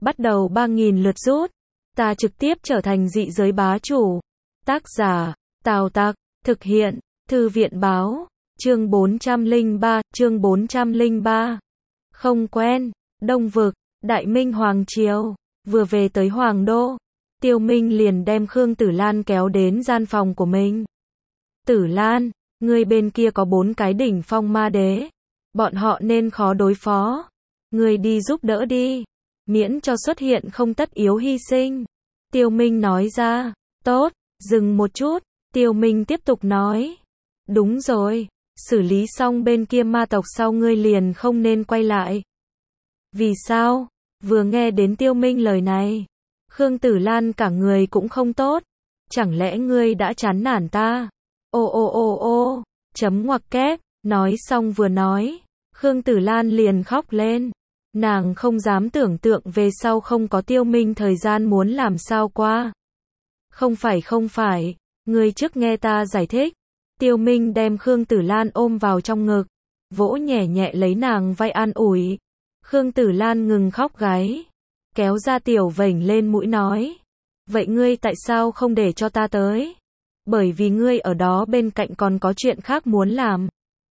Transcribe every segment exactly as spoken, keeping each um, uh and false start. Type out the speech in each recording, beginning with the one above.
bắt đầu ba nghìn lượt rút. Ta trực tiếp trở thành dị giới bá chủ. Tác giả, Tào Tặc, thực hiện, Thư viện báo, chương bốn trăm lẻ ba, chương bốn trăm lẻ ba. Không quen, Đông Vực, Đại Minh Hoàng Triều, vừa về tới Hoàng Đô, Tiêu Minh liền đem Khương Tử Lan kéo đến gian phòng của mình. Tử Lan, ngươi bên kia có bốn cái đỉnh phong ma đế, bọn họ nên khó đối phó. Ngươi đi giúp đỡ đi, miễn cho xuất hiện không tất yếu hy sinh. Tiêu Minh nói ra, tốt, dừng một chút, Tiêu Minh tiếp tục nói. Đúng rồi, xử lý xong bên kia ma tộc sau ngươi liền không nên quay lại. Vì sao? Vừa nghe đến Tiêu Minh lời này, Khương Tử Lan cả người cũng không tốt. Chẳng lẽ ngươi đã chán nản ta? Ô ô ô ô, chấm ngoặc kép, nói xong vừa nói, Khương Tử Lan liền khóc lên. Nàng không dám tưởng tượng về sau không có Tiêu Minh thời gian muốn làm sao qua. Không phải không phải, ngươi trước nghe ta giải thích. Tiêu Minh đem Khương Tử Lan ôm vào trong ngực, vỗ nhẹ nhẹ lấy nàng vai an ủi. Khương Tử Lan ngừng khóc gáy, kéo ra tiểu vểnh lên mũi nói. Vậy ngươi tại sao không để cho ta tới? Bởi vì ngươi ở đó bên cạnh còn có chuyện khác muốn làm.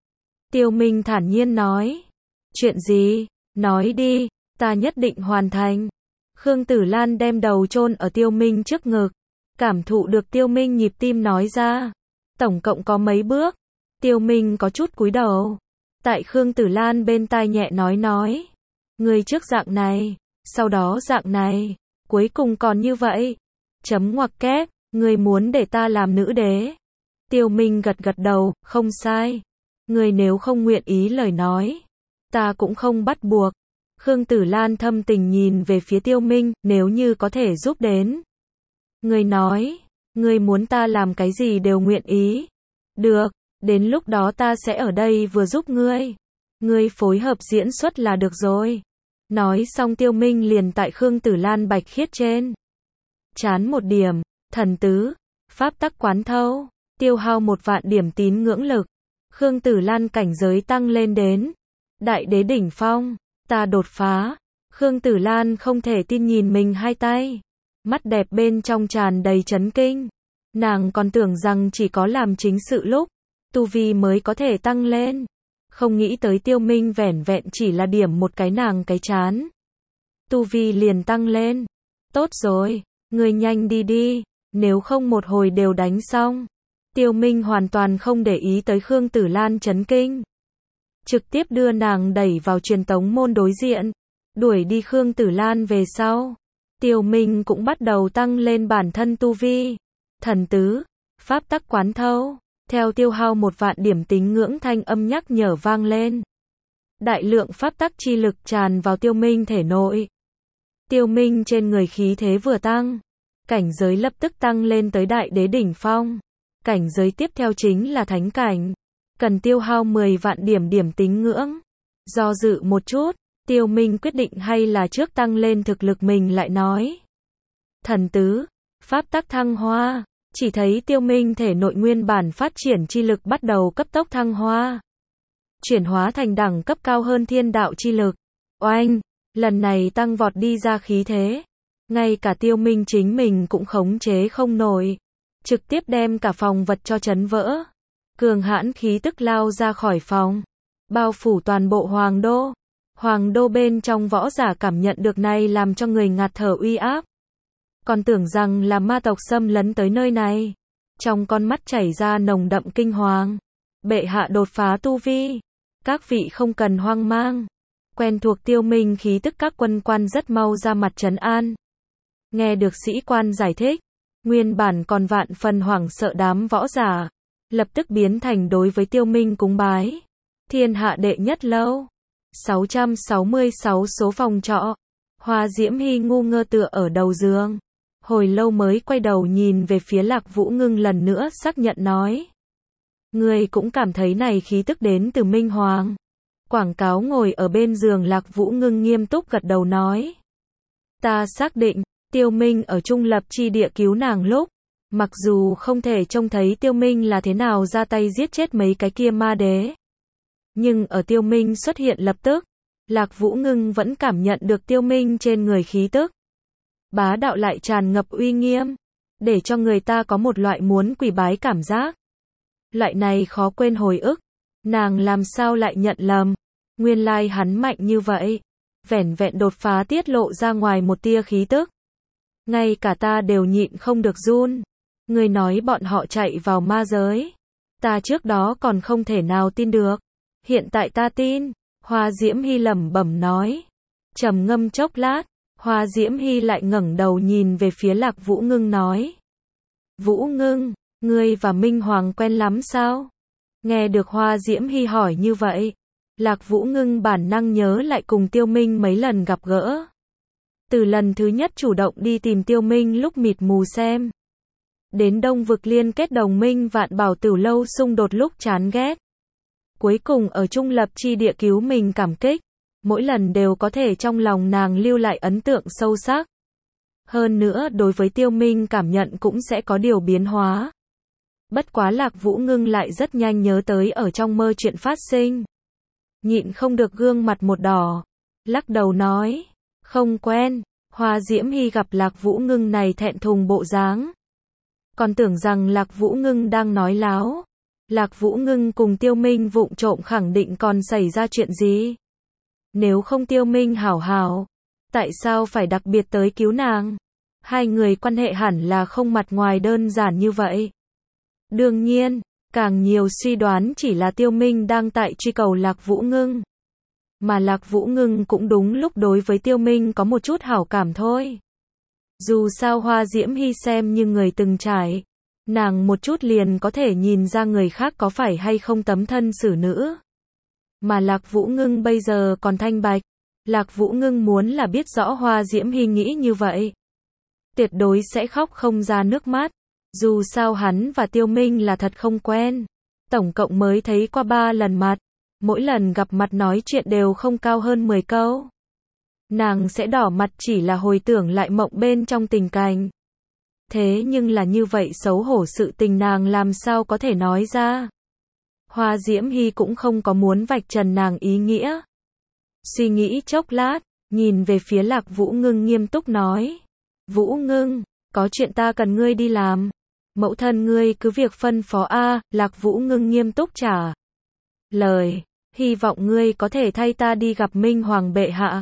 Tiêu Minh thản nhiên nói. Chuyện gì? Nói đi, ta nhất định hoàn thành. Khương Tử Lan đem đầu chôn ở Tiêu Minh trước ngực, cảm thụ được Tiêu Minh nhịp tim nói ra. Tổng cộng có mấy bước? Tiêu Minh có chút cúi đầu. Tại Khương Tử Lan bên tai nhẹ nói nói. Ngươi trước dạng này, sau đó dạng này, cuối cùng còn như vậy. Chấm ngoặc kép, ngươi muốn để ta làm nữ đế. Tiêu Minh gật gật đầu, không sai. Ngươi nếu không nguyện ý lời nói, ta cũng không bắt buộc. Khương Tử Lan thâm tình nhìn về phía Tiêu Minh, nếu như có thể giúp đến. Ngươi nói, ngươi muốn ta làm cái gì đều nguyện ý. Được, đến lúc đó ta sẽ ở đây vừa giúp ngươi. Ngươi phối hợp diễn xuất là được rồi. Nói xong Tiêu Minh liền tại Khương Tử Lan bạch khiết trên chán một điểm, thần tứ, pháp tắc quán thâu, tiêu hao một vạn điểm tín ngưỡng lực. Khương Tử Lan cảnh giới tăng lên đến đại đế đỉnh phong, ta đột phá. Khương Tử Lan không thể tin nhìn mình hai tay, mắt đẹp bên trong tràn đầy chấn kinh. Nàng còn tưởng rằng chỉ có làm chính sự lúc tu vi mới có thể tăng lên, không nghĩ tới Tiêu Minh vẻn vẹn chỉ là điểm một cái nàng cái chán, tu vi liền tăng lên. Tốt rồi, ngươi nhanh đi đi, nếu không một hồi đều đánh xong. Tiêu Minh hoàn toàn không để ý tới Khương Tử Lan chấn kinh, trực tiếp đưa nàng đẩy vào truyền tống môn đối diện, đuổi đi Khương Tử Lan về sau. Tiêu Minh cũng bắt đầu tăng lên bản thân tu vi. Thần tứ, pháp tắc quán thâu, theo tiêu hao một vạn điểm tín ngưỡng thanh âm nhắc nhở vang lên. Đại lượng pháp tắc chi lực tràn vào Tiêu Minh thể nội. Tiêu Minh trên người khí thế vừa tăng, cảnh giới lập tức tăng lên tới đại đế đỉnh phong. Cảnh giới tiếp theo chính là thánh cảnh, cần tiêu hao mười vạn điểm điểm tín ngưỡng. Do dự một chút, Tiêu Minh quyết định hay là trước tăng lên thực lực mình lại nói. Thần tứ, pháp tắc thăng hoa, chỉ thấy Tiêu Minh thể nội nguyên bản phát triển chi lực bắt đầu cấp tốc thăng hoa, chuyển hóa thành đẳng cấp cao hơn thiên đạo chi lực. Oanh, lần này tăng vọt đi ra khí thế, ngay cả Tiêu Minh chính mình cũng khống chế không nổi, trực tiếp đem cả phòng vật cho chấn vỡ. Cường hãn khí tức lao ra khỏi phòng, bao phủ toàn bộ Hoàng Đô. Hoàng Đô bên trong võ giả cảm nhận được này làm cho người ngạt thở uy áp, còn tưởng rằng là ma tộc xâm lấn tới nơi này. Trong con mắt chảy ra nồng đậm kinh hoàng. Bệ hạ đột phá tu vi, các vị không cần hoang mang. Quen thuộc Tiêu Minh khí tức các quân quan rất mau ra mặt trấn an. Nghe được sĩ quan giải thích, nguyên bản còn vạn phần hoảng sợ đám võ giả, lập tức biến thành đối với Tiêu Minh cúng bái. Thiên hạ đệ nhất lâu. sáu trăm sáu mươi sáu số phòng trọ. Hoa Diễm Hy ngu ngơ tựa ở đầu giường, hồi lâu mới quay đầu nhìn về phía Lạc Vũ Ngưng lần nữa xác nhận nói. Người cũng cảm thấy này khí tức đến từ Minh Hoàng. Quảng cáo ngồi ở bên giường Lạc Vũ Ngưng nghiêm túc gật đầu nói. Ta xác định, Tiêu Minh ở trung lập chi địa cứu nàng lúc, mặc dù không thể trông thấy Tiêu Minh là thế nào ra tay giết chết mấy cái kia ma đế, nhưng ở Tiêu Minh xuất hiện lập tức, Lạc Vũ Ngưng vẫn cảm nhận được Tiêu Minh trên người khí tức. Bá đạo lại tràn ngập uy nghiêm, để cho người ta có một loại muốn quỳ bái cảm giác. Loại này khó quên hồi ức, nàng làm sao lại nhận lầm, nguyên lai hắn mạnh như vậy, vẻn vẹn đột phá tiết lộ ra ngoài một tia khí tức. Ngay cả ta đều nhịn không được run. Ngươi nói bọn họ chạy vào ma giới, ta trước đó còn không thể nào tin được, hiện tại ta tin. Hoa Diễm Hy lẩm bẩm nói. Trầm ngâm chốc lát, Hoa Diễm Hy lại ngẩng đầu nhìn về phía Lạc Vũ Ngưng nói. Vũ Ngưng, ngươi và Minh Hoàng quen lắm sao? Nghe được Hoa Diễm Hy hỏi như vậy, Lạc Vũ Ngưng bản năng nhớ lại cùng Tiêu Minh mấy lần gặp gỡ. Từ lần thứ nhất chủ động đi tìm Tiêu Minh lúc mịt mù xem, đến Đông Vực liên kết đồng minh Vạn Bảo Tửu Lâu xung đột lúc chán ghét, cuối cùng ở trung lập chi địa cứu mình cảm kích, mỗi lần đều có thể trong lòng nàng lưu lại ấn tượng sâu sắc. Hơn nữa đối với Tiêu Minh cảm nhận cũng sẽ có điều biến hóa. Bất quá Lạc Vũ Ngưng lại rất nhanh nhớ tới ở trong mơ chuyện phát sinh. Nhịn không được gương mặt một đỏ, lắc đầu nói, không quen. Hoa Diễm Hy gặp Lạc Vũ Ngưng này thẹn thùng bộ dáng, còn tưởng rằng Lạc Vũ Ngưng đang nói láo. Lạc Vũ Ngưng cùng Tiêu Minh vụng trộm khẳng định còn xảy ra chuyện gì. Nếu không Tiêu Minh hảo hảo, tại sao phải đặc biệt tới cứu nàng? Hai người quan hệ hẳn là không mặt ngoài đơn giản như vậy. Đương nhiên, càng nhiều suy đoán chỉ là Tiêu Minh đang tại truy cầu Lạc Vũ Ngưng. Mà Lạc Vũ Ngưng cũng đúng lúc đối với Tiêu Minh có một chút hảo cảm thôi. Dù sao Hoa Diễm Hy xem như người từng trải, nàng một chút liền có thể nhìn ra người khác có phải hay không tấm thân xử nữ. Mà Lạc Vũ Ngưng bây giờ còn thanh bạch, Lạc Vũ Ngưng muốn là biết rõ Hoa Diễm Hy nghĩ như vậy, tuyệt đối sẽ khóc không ra nước mắt. Dù sao hắn và Tiêu Minh là thật không quen, tổng cộng mới thấy qua ba lần mặt, mỗi lần gặp mặt nói chuyện đều không cao hơn mười câu. Nàng sẽ đỏ mặt chỉ là hồi tưởng lại mộng bên trong tình cảnh. Thế nhưng là như vậy xấu hổ sự tình nàng làm sao có thể nói ra. Hoa Diễm Hy cũng không có muốn vạch trần nàng ý nghĩa. Suy nghĩ chốc lát, nhìn về phía Lạc Vũ Ngưng nghiêm túc nói. Vũ Ngưng, có chuyện ta cần ngươi đi làm. Mẫu thân ngươi cứ việc phân phó a. Lạc Vũ Ngưng nghiêm túc trả lời. Hy vọng ngươi có thể thay ta đi gặp Minh Hoàng bệ hạ.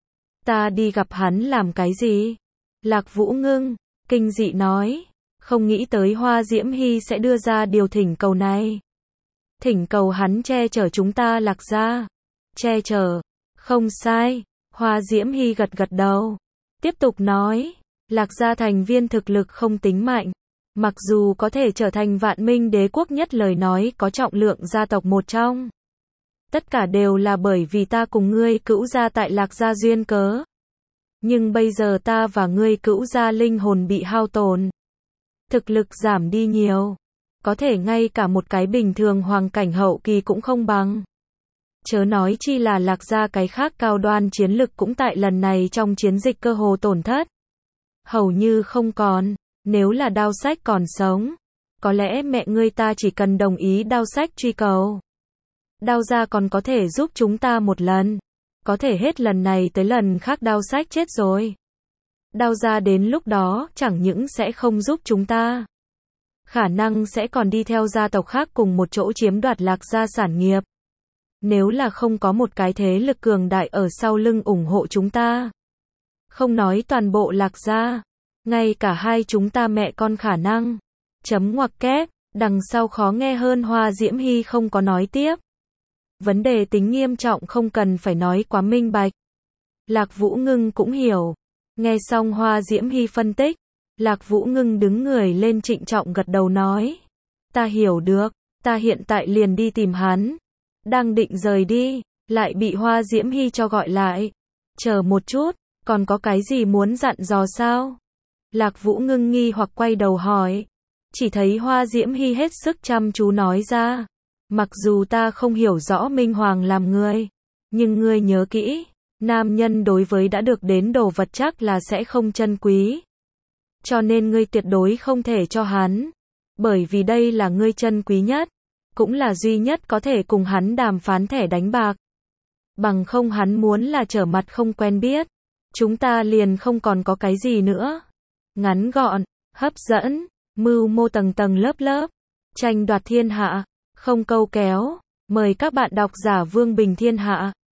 Ta đi gặp hắn làm cái gì? Lạc Vũ Ngưng kinh dị nói. Không nghĩ tới Hoa Diễm Hy sẽ đưa ra điều thỉnh cầu này. Thỉnh cầu hắn che chở chúng ta Lạc gia. Che chở, không sai. Hoa Diễm Hy gật gật đầu, tiếp tục nói. Lạc gia thành viên thực lực không tính mạnh, mặc dù có thể trở thành vạn minh đế quốc nhất lời nói có trọng lượng gia tộc một trong. Tất cả đều là bởi vì ta cùng ngươi cữu gia tại Lạc gia duyên cớ. Nhưng bây giờ ta và ngươi cữu gia linh hồn bị hao tổn, thực lực giảm đi nhiều, có thể ngay cả một cái bình thường hoàng cảnh hậu kỳ cũng không bằng. Chớ nói chi là Lạc gia cái khác cao đoan chiến lực cũng tại lần này trong chiến dịch cơ hồ tổn thất. Hầu như không còn, nếu là Đao Sách còn sống, có lẽ mẹ ngươi ta chỉ cần đồng ý Đao Sách truy cầu. Đao gia còn có thể giúp chúng ta một lần, có thể hết lần này tới lần khác Đao Sách chết rồi. Đao gia đến lúc đó chẳng những sẽ không giúp chúng ta, khả năng sẽ còn đi theo gia tộc khác cùng một chỗ chiếm đoạt Lạc gia sản nghiệp. Nếu là không có một cái thế lực cường đại ở sau lưng ủng hộ chúng ta, không nói toàn bộ Lạc gia, ngay cả hai chúng ta mẹ con khả năng. Chấm ngoặc kép, đằng sau khó nghe hơn Hoa Diễm Hy không có nói tiếp. Vấn đề tính nghiêm trọng không cần phải nói quá minh bạch. Lạc Vũ Ngưng cũng hiểu. Nghe xong Hoa Diễm Hy phân tích, Lạc Vũ Ngưng đứng người lên trịnh trọng gật đầu nói. Ta hiểu được, ta hiện tại liền đi tìm hắn. Đang định rời đi, lại bị Hoa Diễm Hy cho gọi lại. Chờ một chút, còn có cái gì muốn dặn dò sao? Lạc Vũ Ngưng nghi hoặc quay đầu hỏi. Chỉ thấy Hoa Diễm Hy hết sức chăm chú nói ra. Mặc dù ta không hiểu rõ Minh Hoàng làm người, nhưng ngươi nhớ kỹ, nam nhân đối với đã được đến đồ vật chắc là sẽ không trân quý. Cho nên ngươi tuyệt đối không thể cho hắn, bởi vì đây là ngươi trân quý nhất, cũng là duy nhất có thể cùng hắn đàm phán thẻ đánh bạc. Bằng không hắn muốn là trở mặt không quen biết. Chúng ta liền không còn có cái gì nữa. Ngắn gọn, hấp dẫn, mưu mô tầng tầng lớp lớp. Tranh đoạt thiên hạ, không câu kéo. Mời các bạn đọc giả Vương Bình Thiên Hạ.